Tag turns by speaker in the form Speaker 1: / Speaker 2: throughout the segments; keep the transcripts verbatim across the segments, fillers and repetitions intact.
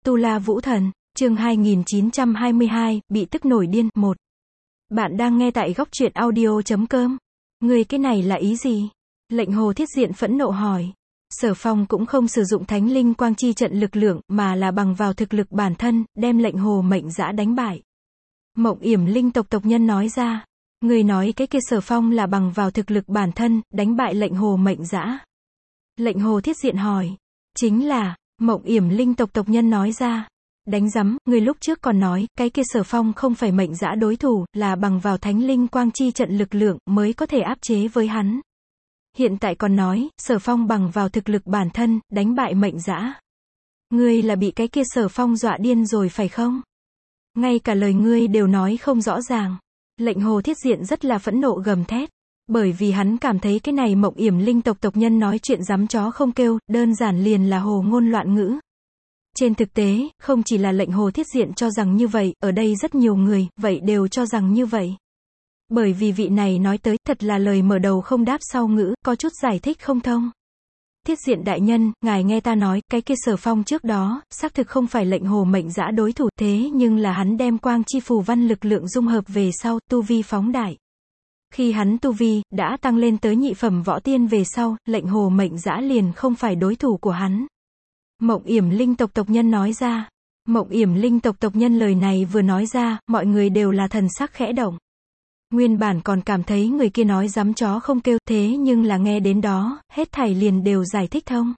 Speaker 1: Tu La Vũ Thần, chương hai nghìn chín trăm hai mươi hai, bị tức nổi điên, một. Bạn đang nghe tại góc truyện audio chấm com. Người cái này là ý gì? Lệnh Hồ Thiết Diện phẫn nộ hỏi. Sở Phong cũng không sử dụng thánh linh quang chi trận lực lượng, mà là bằng vào thực lực bản thân, đem Lệnh Hồ Mệnh Dã đánh bại. Mộng Yểm linh tộc tộc nhân nói ra. Người nói cái kia Sở Phong là bằng vào thực lực bản thân, đánh bại Lệnh Hồ Mệnh Dã. Lệnh Hồ Thiết Diện hỏi. Chính là, Mộng Yểm linh tộc tộc nhân nói ra. Đánh rắm, người lúc trước còn nói, cái kia Sở Phong không phải Mệnh Dã đối thủ, là bằng vào thánh linh quang chi trận lực lượng, mới có thể áp chế với hắn. Hiện tại còn nói, Sở Phong bằng vào thực lực bản thân, đánh bại Mệnh Dã. Ngươi là bị cái kia Sở Phong dọa điên rồi phải không? Ngay cả lời ngươi đều nói không rõ ràng. Lệnh Hồ Thiết Diện rất là phẫn nộ gầm thét. Bởi vì hắn cảm thấy cái này Mộng Yểm linh tộc tộc nhân nói chuyện dám chó không kêu, đơn giản liền là hồ ngôn loạn ngữ. Trên thực tế, không chỉ là Lệnh Hồ Thiết Diện cho rằng như vậy, ở đây rất nhiều người, vậy đều cho rằng như vậy. Bởi vì vị này nói tới, thật là lời mở đầu không đáp sau ngữ, có chút giải thích không thông. Thiết Diện đại nhân, ngài nghe ta nói, cái kia Sở Phong trước đó, xác thực không phải Lệnh Hồ Mệnh Dã đối thủ, thế nhưng là hắn đem quang chi phù văn lực lượng dung hợp về sau, tu vi phóng đại. Khi hắn tu vi, đã tăng lên tới nhị phẩm võ tiên về sau, Lệnh Hồ Mệnh Dã liền không phải đối thủ của hắn. Mộng Yểm linh tộc tộc nhân nói ra. Mộng Yểm linh tộc tộc nhân lời này vừa nói ra, mọi người đều là thần sắc khẽ động. Nguyên bản còn cảm thấy người kia nói dám chó không kêu, thế nhưng là nghe đến đó, hết thảy liền đều giải thích thông.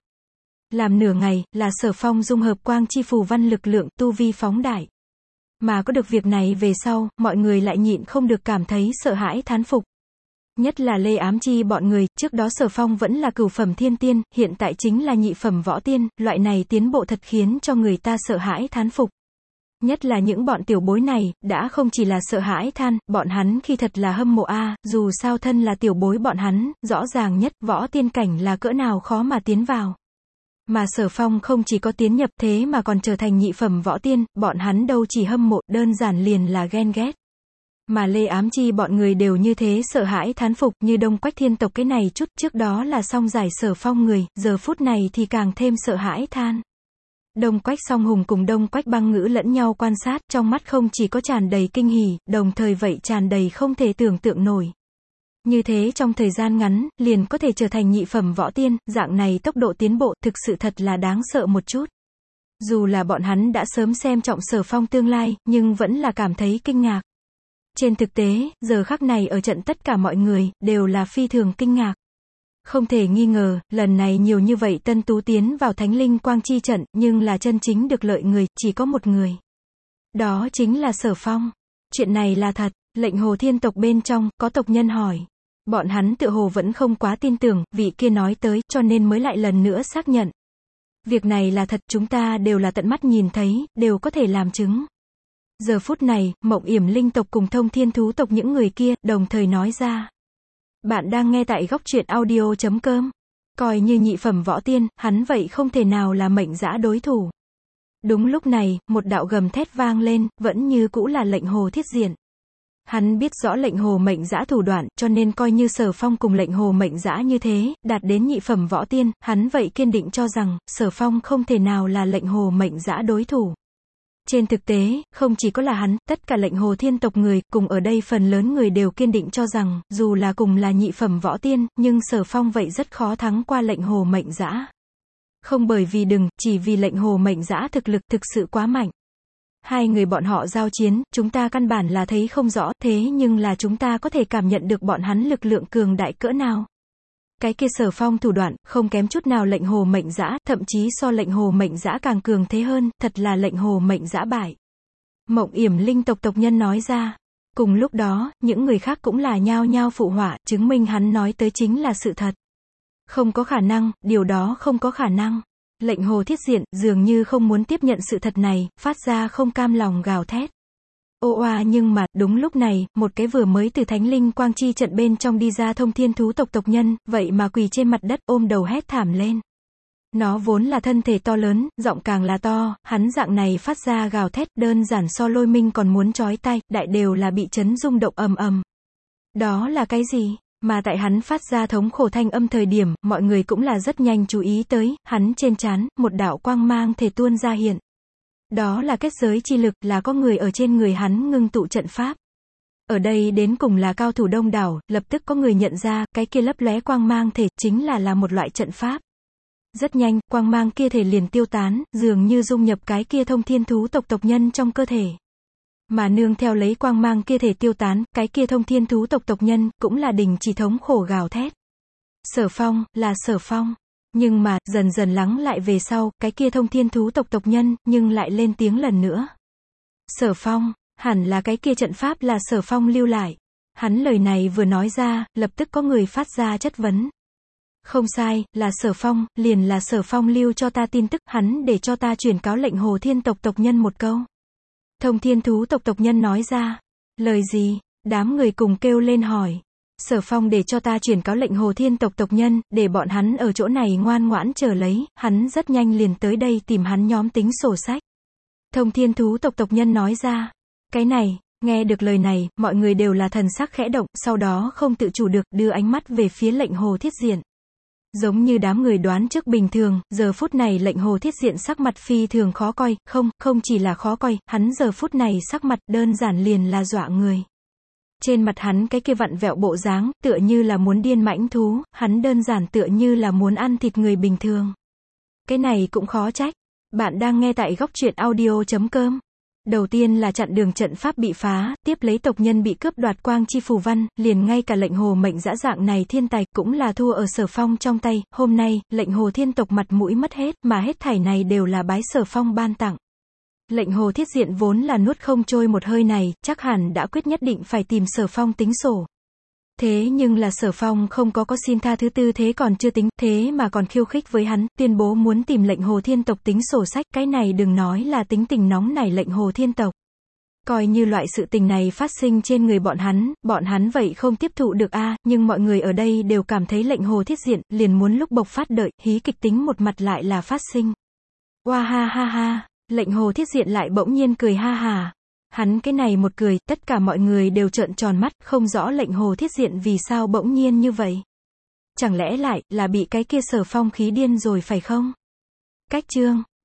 Speaker 1: Làm nửa ngày, là Sở Phong dung hợp quang chi phù văn lực lượng, tu vi phóng đại. Mà có được việc này về sau, mọi người lại nhịn không được cảm thấy sợ hãi thán phục. Nhất là Lê Ám Chi bọn người, trước đó Sở Phong vẫn là cửu phẩm thiên tiên, hiện tại chính là nhị phẩm võ tiên, loại này tiến bộ thật khiến cho người ta sợ hãi thán phục. Nhất là những bọn tiểu bối này, đã không chỉ là sợ hãi than, bọn hắn khi thật là hâm mộ a, dù sao thân là tiểu bối bọn hắn, rõ ràng nhất, võ tiên cảnh là cỡ nào khó mà tiến vào. Mà Sở Phong không chỉ có tiến nhập thế mà còn trở thành nhị phẩm võ tiên, bọn hắn đâu chỉ hâm mộ, đơn giản liền là ghen ghét. Mà Lê Ám Chi bọn người đều như thế sợ hãi thán phục, như Đông Quách Thiên tộc cái này chút, trước đó là song giải Sở Phong người, giờ phút này thì càng thêm sợ hãi than. Đông Quách Song Hùng cùng Đông Quách Băng Ngữ lẫn nhau quan sát, trong mắt không chỉ có tràn đầy kinh hỉ, đồng thời vậy tràn đầy không thể tưởng tượng nổi. Như thế trong thời gian ngắn, liền có thể trở thành nhị phẩm võ tiên, dạng này tốc độ tiến bộ, thực sự thật là đáng sợ một chút. Dù là bọn hắn đã sớm xem trọng Sở Phong tương lai, nhưng vẫn là cảm thấy kinh ngạc. Trên thực tế, giờ khắc này ở trận tất cả mọi người, đều là phi thường kinh ngạc. Không thể nghi ngờ, lần này nhiều như vậy tân tú tiến vào thánh linh quang chi trận, nhưng là chân chính được lợi người, chỉ có một người. Đó chính là Sở Phong. Chuyện này là thật. Lệnh Hồ Thiên tộc bên trong, có tộc nhân hỏi. Bọn hắn tựa hồ vẫn không quá tin tưởng, vị kia nói tới, cho nên mới lại lần nữa xác nhận. Việc này là thật, chúng ta đều là tận mắt nhìn thấy, đều có thể làm chứng. Giờ phút này, Mộng Yểm linh tộc cùng Thông Thiên thú tộc những người kia, đồng thời nói ra. Bạn đang nghe tại góc truyện audio chấm com. Coi như nhị phẩm võ tiên, hắn vậy không thể nào là Mệnh Dã đối thủ. Đúng lúc này, một đạo gầm thét vang lên, vẫn như cũ là Lệnh Hồ Thiết Diện. Hắn biết rõ Lệnh Hồ Mệnh Dã thủ đoạn, cho nên coi như Sở Phong cùng Lệnh Hồ Mệnh Dã như thế, đạt đến nhị phẩm võ tiên, hắn vậy kiên định cho rằng, Sở Phong không thể nào là Lệnh Hồ Mệnh Dã đối thủ. Trên thực tế, không chỉ có là hắn, tất cả Lệnh Hồ Thiên tộc người, cùng ở đây phần lớn người đều kiên định cho rằng, dù là cùng là nhị phẩm võ tiên, nhưng Sở Phong vậy rất khó thắng qua Lệnh Hồ Mệnh Dã. Không bởi vì đừng, chỉ vì Lệnh Hồ Mệnh Dã thực lực thực sự quá mạnh. Hai người bọn họ giao chiến, chúng ta căn bản là thấy không rõ, thế nhưng là chúng ta có thể cảm nhận được bọn hắn lực lượng cường đại cỡ nào. Cái kia Sở Phong thủ đoạn, không kém chút nào Lệnh Hồ Mệnh Dã, thậm chí so Lệnh Hồ Mệnh Dã càng cường thế hơn, thật là Lệnh Hồ Mệnh Dã bại. Mộng Yểm linh tộc tộc nhân nói ra. Cùng lúc đó, những người khác cũng là nhao nhao phụ họa, chứng minh hắn nói tới chính là sự thật. Không có khả năng, điều đó không có khả năng. Lệnh Hồ Thiết Diện, dường như không muốn tiếp nhận sự thật này, phát ra không cam lòng gào thét. Ô oa nhưng mà, đúng lúc này, một cái vừa mới từ thánh linh quang chi trận bên trong đi ra Thông Thiên thú tộc tộc nhân, vậy mà quỳ trên mặt đất ôm đầu hét thảm lên. Nó vốn là thân thể to lớn, giọng càng là to, hắn dạng này phát ra gào thét đơn giản so Lôi Minh còn muốn chói tai, đại đều là bị chấn rung động ầm ầm. Đó là cái gì? Mà tại hắn phát ra thống khổ thanh âm thời điểm, mọi người cũng là rất nhanh chú ý tới, hắn trên trán, một đạo quang mang thể tuôn ra hiện. Đó là kết giới chi lực, là có người ở trên người hắn ngưng tụ trận pháp. Ở đây đến cùng là cao thủ đông đảo, lập tức có người nhận ra, cái kia lấp lóe quang mang thể, chính là là một loại trận pháp. Rất nhanh, quang mang kia thể liền tiêu tán, dường như dung nhập cái kia thông thiên thú tộc tộc nhân trong cơ thể. Mà nương theo lấy quang mang kia thể tiêu tán, cái kia thông thiên thú tộc tộc nhân, cũng là đình chỉ thống khổ gào thét. Sở Phong, là Sở Phong. Nhưng mà, dần dần lắng lại về sau, cái kia thông thiên thú tộc tộc nhân, nhưng lại lên tiếng lần nữa. Sở Phong, hẳn là cái kia trận pháp là Sở Phong lưu lại. Hắn lời này vừa nói ra, lập tức có người phát ra chất vấn. Không sai, là Sở Phong, liền là Sở Phong lưu cho ta tin tức, hắn để cho ta truyền cáo lệnh Hồ Thiên tộc tộc nhân một câu. Thông thiên thú tộc tộc nhân nói ra. Lời gì? Đám người cùng kêu lên hỏi. Sở Phong để cho ta truyền cáo lệnh Hồ Thiên tộc tộc nhân, để bọn hắn ở chỗ này ngoan ngoãn chờ lấy, hắn rất nhanh liền tới đây tìm hắn nhóm tính sổ sách. Thông thiên thú tộc tộc nhân nói ra. Cái này, nghe được lời này, mọi người đều là thần sắc khẽ động, sau đó không tự chủ được, đưa ánh mắt về phía lệnh Hồ Thiết Diện. Giống như đám người đoán trước bình thường, giờ phút này lệnh Hồ Thiết Diện sắc mặt phi thường khó coi, không, không chỉ là khó coi, hắn giờ phút này sắc mặt đơn giản liền là dọa người. Trên mặt hắn cái kia vặn vẹo bộ dáng, tựa như là muốn điên mãnh thú, hắn đơn giản tựa như là muốn ăn thịt người bình thường. Cái này cũng khó trách. Bạn đang nghe tại góc truyện audio chấm com. Đầu tiên là chặn đường trận pháp bị phá, tiếp lấy tộc nhân bị cướp đoạt quang chi phù văn, liền ngay cả lệnh Hồ mệnh dã dạng này thiên tài, cũng là thua ở Sở Phong trong tay, hôm nay, lệnh Hồ Thiên tộc mặt mũi mất hết, mà hết thảy này đều là bái Sở Phong ban tặng. Lệnh Hồ Thiết Diện vốn là nuốt không trôi một hơi này, chắc hẳn đã quyết nhất định phải tìm Sở Phong tính sổ. Thế nhưng là Sở Phong không có có xin tha thứ tư thế còn chưa tính, thế mà còn khiêu khích với hắn, tuyên bố muốn tìm lệnh Hồ Thiên tộc tính sổ sách, cái này đừng nói là tính tình nóng nảy lệnh Hồ Thiên tộc. Coi như loại sự tình này phát sinh trên người bọn hắn, bọn hắn vậy không tiếp thụ được a, nhưng mọi người ở đây đều cảm thấy lệnh Hồ Thiết Diện, liền muốn lúc bộc phát đợi, hí kịch tính một mặt lại là phát sinh. Oa ha ha ha, lệnh Hồ Thiết Diện lại bỗng nhiên cười ha hà. Hắn cái này một cười, tất cả mọi người đều trợn tròn mắt, không rõ lệnh Hồ Thiết Diện vì sao bỗng nhiên như vậy. Chẳng lẽ lại, là bị cái kia Sở Phong khí điên rồi phải không? Cách chương.